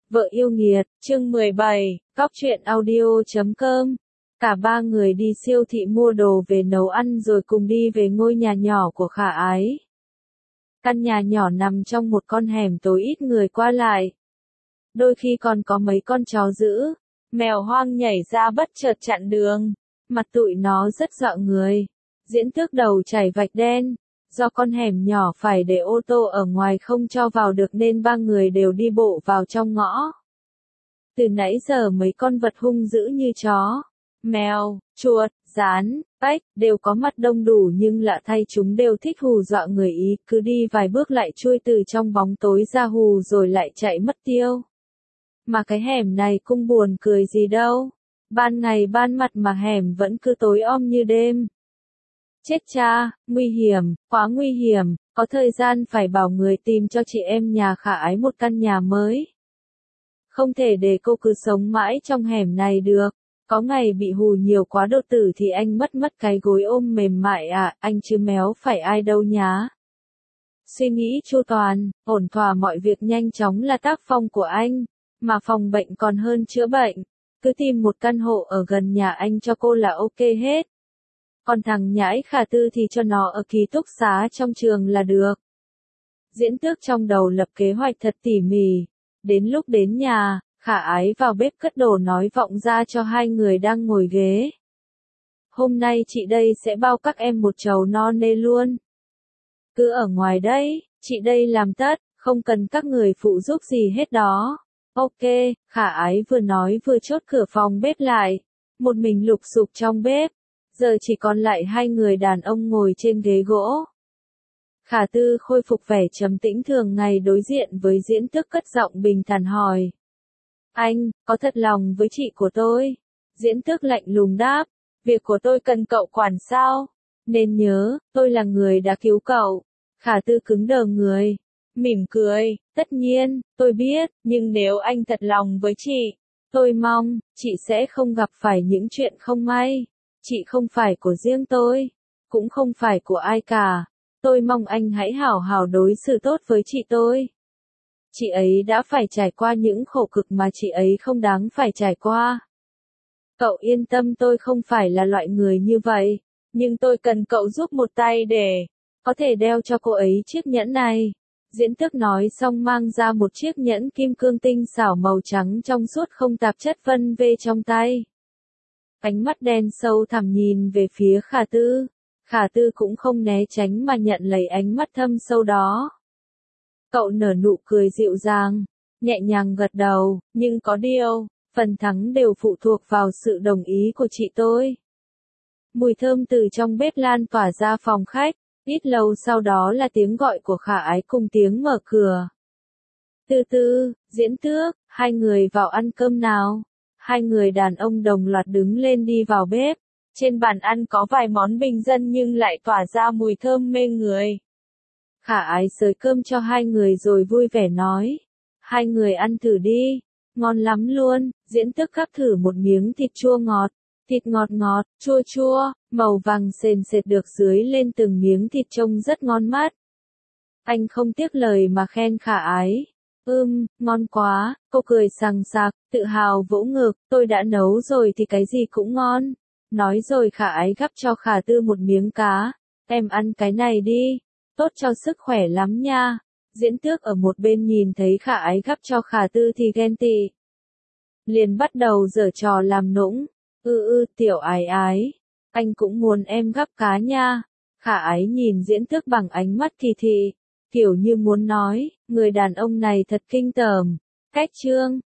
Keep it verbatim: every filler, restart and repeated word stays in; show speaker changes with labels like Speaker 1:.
Speaker 1: Vợ yêu nghiệt, chương mười bảy, cóc truyện audio chấm com. Cả ba người đi siêu thị mua đồ về nấu ăn rồi cùng đi về ngôi nhà nhỏ của Khả Ái. Căn nhà nhỏ nằm trong một con hẻm tối ít người qua lại. Đôi khi còn có mấy con chó dữ, mèo hoang nhảy ra bất chợt chặn đường. Mặt tụi nó rất dọa người. Diễn Tước đầu chảy vạch đen. Do con hẻm nhỏ phải để ô tô ở ngoài không cho vào được nên ba người đều đi bộ vào trong ngõ. Từ nãy giờ mấy con vật hung dữ như chó, mèo, chuột, gián, ếch đều có mặt đông đủ, nhưng lạ thay chúng đều thích hù dọa người ý, cứ đi vài bước lại chui từ trong bóng tối ra hù rồi lại chạy mất tiêu. Mà cái hẻm này cũng buồn cười gì đâu. Ban ngày ban mặt mà hẻm vẫn cứ tối om như đêm. Chết cha, nguy hiểm, quá nguy hiểm, có thời gian phải bảo người tìm cho chị em nhà Khả Ái một căn nhà mới. Không thể để cô cứ sống mãi trong hẻm này được, có ngày bị hù nhiều quá đột tử thì anh mất mất cái gối ôm mềm mại à, anh chứ méo phải ai đâu nhá. Suy nghĩ chu toàn, ổn thỏa mọi việc nhanh chóng là tác phong của anh, mà phòng bệnh còn hơn chữa bệnh, cứ tìm một căn hộ ở gần nhà anh cho cô là ok hết. Còn thằng nhãi Khả Tư thì cho nó ở ký túc xá trong trường là được. Diễn Tước trong đầu lập kế hoạch thật tỉ mỉ. Đến lúc đến nhà, Khả Ái vào bếp cất đồ nói vọng ra cho hai người đang ngồi ghế. Hôm nay chị đây sẽ bao các em một chầu no nê luôn. Cứ ở ngoài đây, chị đây làm tất, không cần các người phụ giúp gì hết đó. Ok, Khả Ái vừa nói vừa chốt cửa phòng bếp lại. Một mình lục sục trong bếp. Giờ chỉ còn lại hai người đàn ông ngồi trên ghế gỗ. Khả Tư khôi phục vẻ trầm tĩnh thường ngày đối diện với Diễn Tước, cất giọng bình thản hỏi. Anh, có thật lòng với chị của tôi? Diễn Tước lạnh lùng đáp. Việc của tôi cần cậu quản sao? Nên nhớ, tôi là người đã cứu cậu. Khả Tư cứng đờ người. Mỉm cười, tất nhiên, tôi biết, nhưng nếu anh thật lòng với chị, tôi mong, chị sẽ không gặp phải những chuyện không may. Chị không phải của riêng tôi, cũng không phải của ai cả. Tôi mong anh hãy hảo hảo đối xử tốt với chị tôi. Chị ấy đã phải trải qua những khổ cực mà chị ấy không đáng phải trải qua. Cậu yên tâm, tôi không phải là loại người như vậy, nhưng tôi cần cậu giúp một tay để có thể đeo cho cô ấy chiếc nhẫn này. Diễn Tước nói xong mang ra một chiếc nhẫn kim cương tinh xảo màu trắng trong suốt không tạp chất vân vê trong tay. Ánh mắt đen sâu thẳm nhìn về phía Khả Tư. Khả Tư cũng không né tránh mà nhận lấy ánh mắt thâm sâu đó. Cậu nở nụ cười dịu dàng, nhẹ nhàng gật đầu, nhưng có điều, phần thắng đều phụ thuộc vào sự đồng ý của chị tôi. Mùi thơm từ trong bếp lan tỏa ra phòng khách, ít lâu sau đó là tiếng gọi của Khả Ái cùng tiếng mở cửa. Từ từ, Diễn Tước, hai người vào ăn cơm nào. Hai người đàn ông đồng loạt đứng lên đi vào bếp. Trên bàn ăn có vài món bình dân nhưng lại tỏa ra mùi thơm mê người. Khả Ái xới cơm cho hai người rồi vui vẻ nói. Hai người ăn thử đi. Ngon lắm luôn. Diễn Tước cắt thử một miếng thịt chua ngọt. Thịt ngọt ngọt, chua chua, màu vàng sền sệt được dưới lên từng miếng thịt trông rất ngon mắt. Anh không tiếc lời mà khen Khả Ái. Ưm, ngon quá, cô cười sằng sặc, tự hào vỗ ngực, tôi đã nấu rồi thì cái gì cũng ngon. Nói rồi Khả Ái gắp cho Khả Tư một miếng cá. Em ăn cái này đi, tốt cho sức khỏe lắm nha. Diễn Tước ở một bên nhìn thấy Khả Ái gắp cho Khả Tư thì ghen tị. Liền bắt đầu giở trò làm nũng. Ư ư, tiểu Ái Ái, anh cũng muốn em gắp cá nha. Khả Ái nhìn Diễn Tước bằng ánh mắt kỳ thị, kiểu như muốn nói, người đàn ông này thật kinh tởm. Cách chương